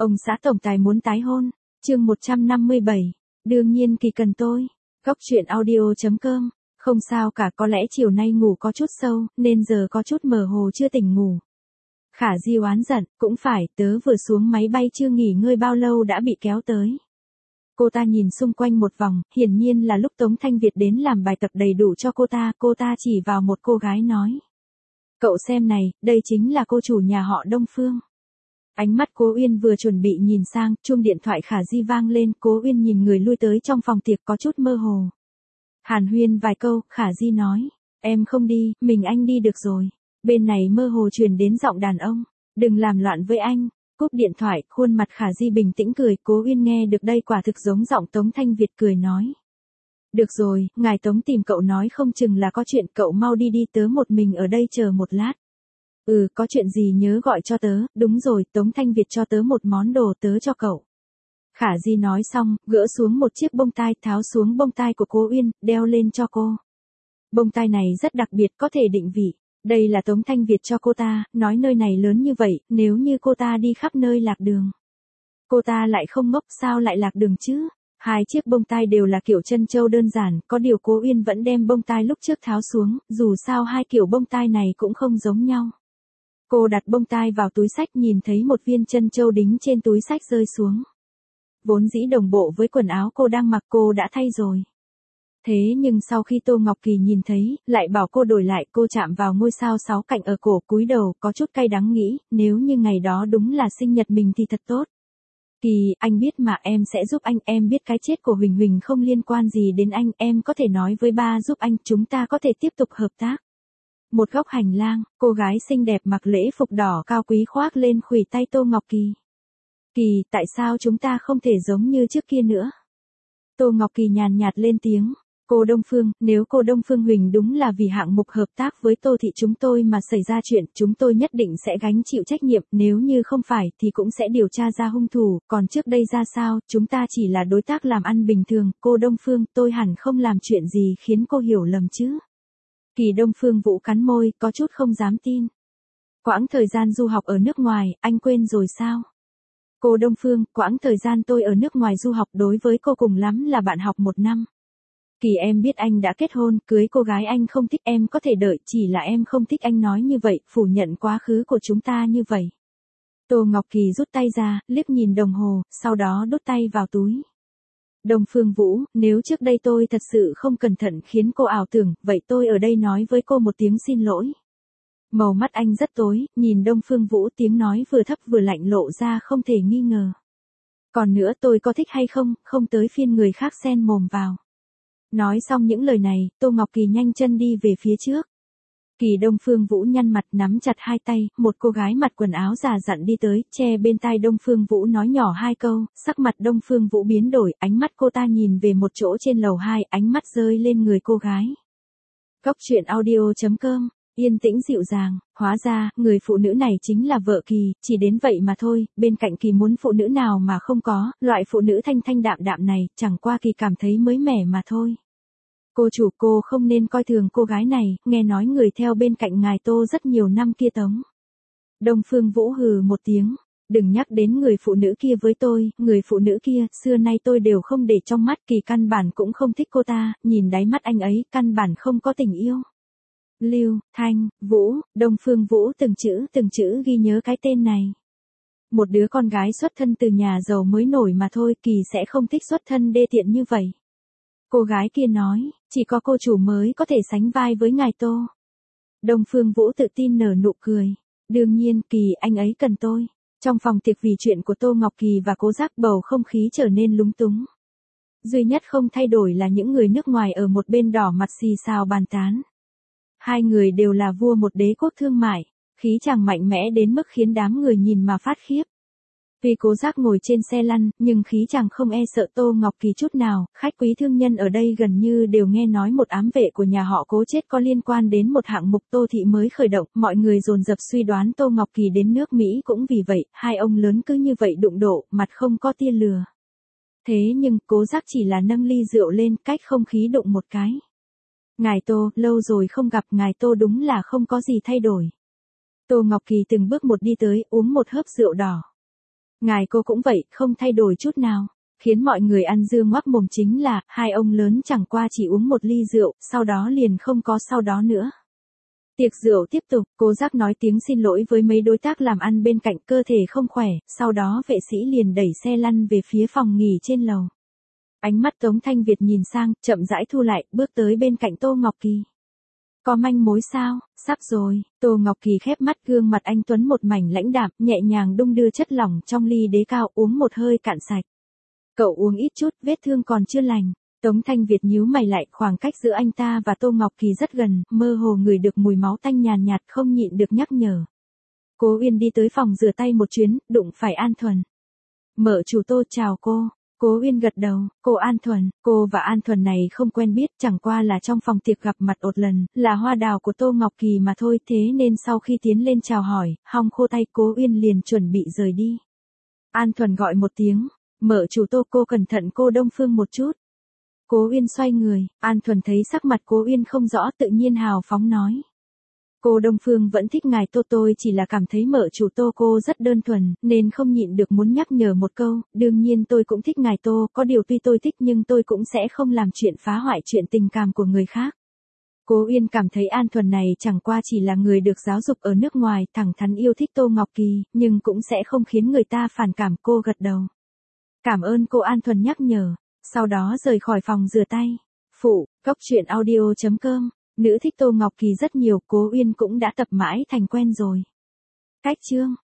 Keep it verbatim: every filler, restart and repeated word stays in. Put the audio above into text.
Ông xã tổng tài muốn tái hôn, chương một trăm năm mươi bảy, đương nhiên Kỳ cần tôi. Góc truyện audio chấm com, không sao cả, có lẽ chiều nay ngủ có chút sâu, nên giờ có chút mơ hồ chưa tỉnh ngủ. Khả Di oán giận, cũng phải, tớ vừa xuống máy bay chưa nghỉ ngơi bao lâu đã bị kéo tới. Cô ta nhìn xung quanh một vòng, hiển nhiên là lúc Tống Thanh Việt đến làm bài tập đầy đủ cho cô ta, cô ta chỉ vào một cô gái nói. Cậu xem này, đây chính là cô chủ nhà họ Đông Phương. Ánh mắt Cố Uyên vừa chuẩn bị nhìn sang, chuông điện thoại Khả Di vang lên, Cố Uyên nhìn người lui tới trong phòng tiệc có chút mơ hồ. Hàn huyên vài câu, Khả Di nói, em không đi, mình anh đi được rồi. Bên này mơ hồ truyền đến giọng đàn ông, đừng làm loạn với anh. Cúp điện thoại, khuôn mặt Khả Di bình tĩnh cười, Cố Uyên nghe được đây quả thực giống giọng Tống Thanh Việt cười nói. Được rồi, ngài Tống tìm cậu nói không chừng là có chuyện, cậu mau đi đi, tớ một mình ở đây chờ một lát. Ừ, có chuyện gì nhớ gọi cho tớ, đúng rồi, Tống Thanh Việt cho tớ một món đồ tớ cho cậu. Khả Di nói xong, gỡ xuống một chiếc bông tai, tháo xuống bông tai của Cố Uyên, đeo lên cho cô. Bông tai này rất đặc biệt, có thể định vị. Đây là Tống Thanh Việt cho cô ta, nói nơi này lớn như vậy, nếu như cô ta đi khắp nơi lạc đường. Cô ta lại không ngốc, sao lại lạc đường chứ? Hai chiếc bông tai đều là kiểu chân châu đơn giản, có điều Cố Uyên vẫn đem bông tai lúc trước tháo xuống, dù sao hai kiểu bông tai này cũng không giống nhau. Cô đặt bông tai vào túi xách, nhìn thấy một viên chân châu đính trên túi xách rơi xuống. Vốn dĩ đồng bộ với quần áo cô đang mặc, cô đã thay rồi. Thế nhưng sau khi Tô Ngọc Kỳ nhìn thấy, lại bảo cô đổi lại, cô chạm vào ngôi sao sáu cạnh ở cổ, cúi đầu, có chút cay đắng nghĩ, nếu như ngày đó đúng là sinh nhật mình thì thật tốt. Kỳ, anh biết mà, em sẽ giúp anh, em biết cái chết của Huỳnh Huỳnh không liên quan gì đến anh, em có thể nói với ba giúp anh, chúng ta có thể tiếp tục hợp tác. Một góc hành lang, cô gái xinh đẹp mặc lễ phục đỏ cao quý khoác lên khuỷu tay Tô Ngọc Kỳ. Kỳ, tại sao chúng ta không thể giống như trước kia nữa? Tô Ngọc Kỳ nhàn nhạt lên tiếng. Cô Đông Phương, nếu cô Đông Phương Huỳnh đúng là vì hạng mục hợp tác với Tô Thị chúng tôi mà xảy ra chuyện, chúng tôi nhất định sẽ gánh chịu trách nhiệm, nếu như không phải thì cũng sẽ điều tra ra hung thủ, còn trước đây ra sao, chúng ta chỉ là đối tác làm ăn bình thường, cô Đông Phương, tôi hẳn không làm chuyện gì khiến cô hiểu lầm chứ. Kỳ Đông Phương Vũ cắn môi, có chút không dám tin. Quãng thời gian du học ở nước ngoài, anh quên rồi sao? Cô Đông Phương, quãng thời gian tôi ở nước ngoài du học đối với cô cùng lắm là bạn học một năm. Kỳ, em biết anh đã kết hôn, cưới cô gái anh không thích, em có thể đợi, chỉ là em không thích anh nói như vậy, phủ nhận quá khứ của chúng ta như vậy. Tô Ngọc Kỳ rút tay ra, liếc nhìn đồng hồ, sau đó đút tay vào túi. Đông Phương Vũ, nếu trước đây tôi thật sự không cẩn thận khiến cô ảo tưởng, vậy tôi ở đây nói với cô một tiếng xin lỗi. Màu mắt anh rất tối, nhìn Đông Phương Vũ, tiếng nói vừa thấp vừa lạnh lộ ra không thể nghi ngờ. Còn nữa, tôi có thích hay không, không tới phiên người khác xen mồm vào. Nói xong những lời này, Tô Ngọc Kỳ nhanh chân đi về phía trước. Kỳ Đông Phương Vũ nhăn mặt, nắm chặt hai tay, một cô gái mặc quần áo già dặn đi tới, che bên tai Đông Phương Vũ nói nhỏ hai câu, sắc mặt Đông Phương Vũ biến đổi, ánh mắt cô ta nhìn về một chỗ trên lầu hai, ánh mắt rơi lên người cô gái. Góc truyện audio chấm com, yên tĩnh dịu dàng, hóa ra, người phụ nữ này chính là vợ Kỳ, chỉ đến vậy mà thôi, bên cạnh Kỳ muốn phụ nữ nào mà không có, loại phụ nữ thanh thanh đạm đạm này, chẳng qua Kỳ cảm thấy mới mẻ mà thôi. Cô chủ, cô không nên coi thường cô gái này, nghe nói người theo bên cạnh ngài Tô rất nhiều năm kia Tống. Đông Phương Vũ hừ một tiếng, đừng nhắc đến người phụ nữ kia với tôi, người phụ nữ kia, xưa nay tôi đều không để trong mắt, Kỳ căn bản cũng không thích cô ta, nhìn đáy mắt anh ấy, căn bản không có tình yêu. Lưu, Thanh, Vũ, Đông Phương Vũ từng chữ từng chữ ghi nhớ cái tên này. Một đứa con gái xuất thân từ nhà giàu mới nổi mà thôi, Kỳ sẽ không thích xuất thân đê tiện như vậy. Cô gái kia nói, chỉ có cô chủ mới có thể sánh vai với ngài Tô. Đông Phương Vũ tự tin nở nụ cười. Đương nhiên, Kỳ, anh ấy cần tôi. Trong phòng tiệc vì chuyện của Tô Ngọc Kỳ và Cố Giác, bầu không khí trở nên lúng túng. Duy nhất không thay đổi là những người nước ngoài ở một bên đỏ mặt xì xào bàn tán. Hai người đều là vua một đế quốc thương mại, khí chàng mạnh mẽ đến mức khiến đám người nhìn mà phát khiếp. Vì Cố Giác ngồi trên xe lăn, nhưng khí chàng không e sợ Tô Ngọc Kỳ chút nào, khách quý thương nhân ở đây gần như đều nghe nói một ám vệ của nhà họ Cố chết có liên quan đến một hạng mục Tô Thị mới khởi động, mọi người dồn dập suy đoán Tô Ngọc Kỳ đến nước Mỹ cũng vì vậy, hai ông lớn cứ như vậy đụng độ, mặt không có tia lừa. Thế nhưng, Cố Giác chỉ là nâng ly rượu lên, cách không khí đụng một cái. Ngài Tô, lâu rồi không gặp, ngài Tô đúng là không có gì thay đổi. Tô Ngọc Kỳ từng bước một đi tới, uống một hớp rượu đỏ. Ngài cô cũng vậy, không thay đổi chút nào. Khiến mọi người ăn dưa ngoác mồm chính là, hai ông lớn chẳng qua chỉ uống một ly rượu, sau đó liền không có sau đó nữa. Tiệc rượu tiếp tục, cô Giác nói tiếng xin lỗi với mấy đối tác làm ăn bên cạnh, cơ thể không khỏe, sau đó vệ sĩ liền đẩy xe lăn về phía phòng nghỉ trên lầu. Ánh mắt Tống Thanh Việt nhìn sang, chậm rãi thu lại, bước tới bên cạnh Tô Ngọc Kỳ. Có manh mối sao? Sắp rồi. Tô Ngọc Kỳ khép mắt, gương mặt anh tuấn một mảnh lãnh đạm, nhẹ nhàng đung đưa chất lỏng trong ly đế cao, uống một hơi cạn sạch. Cậu uống ít chút, vết thương còn chưa lành. Tống Thanh Việt nhíu mày lại, khoảng cách giữa anh ta và Tô Ngọc Kỳ rất gần, mơ hồ ngửi được mùi máu tanh nhàn nhạt, không nhịn được nhắc nhở. Cố Uyên đi tới phòng rửa tay một chuyến, đụng phải An Thuần. Mở chủ Tô chào cô. Cố Uyên gật đầu, cô An Thuần, cô và An Thuần này không quen biết, chẳng qua là trong phòng tiệc gặp mặt một lần, là hoa đào của Tô Ngọc Kỳ mà thôi, thế nên sau khi tiến lên chào hỏi, hong khô tay Cố Uyên liền chuẩn bị rời đi. An Thuần gọi một tiếng, mở chủ Tô, cô cẩn thận cô Đông Phương một chút. Cố Uyên xoay người, An Thuần thấy sắc mặt Cố Uyên không rõ, tự nhiên hào phóng nói. Cô Đông Phương vẫn thích ngài Tô, tôi chỉ là cảm thấy mở chủ Tô cô rất đơn thuần, nên không nhịn được muốn nhắc nhở một câu, đương nhiên tôi cũng thích ngài Tô, có điều tuy tôi thích nhưng tôi cũng sẽ không làm chuyện phá hoại chuyện tình cảm của người khác. Cố Uyên cảm thấy An Thuần này chẳng qua chỉ là người được giáo dục ở nước ngoài, thẳng thắn yêu thích Tô Ngọc Kỳ, nhưng cũng sẽ không khiến người ta phản cảm, cô gật đầu. Cảm ơn cô An Thuần nhắc nhở, sau đó rời khỏi phòng rửa tay. Phụ, cốc truyện audio chấm com. Nữ thích Tô Ngọc Kỳ rất nhiều, Cố Uyên cũng đã tập mãi thành quen rồi. Cách chương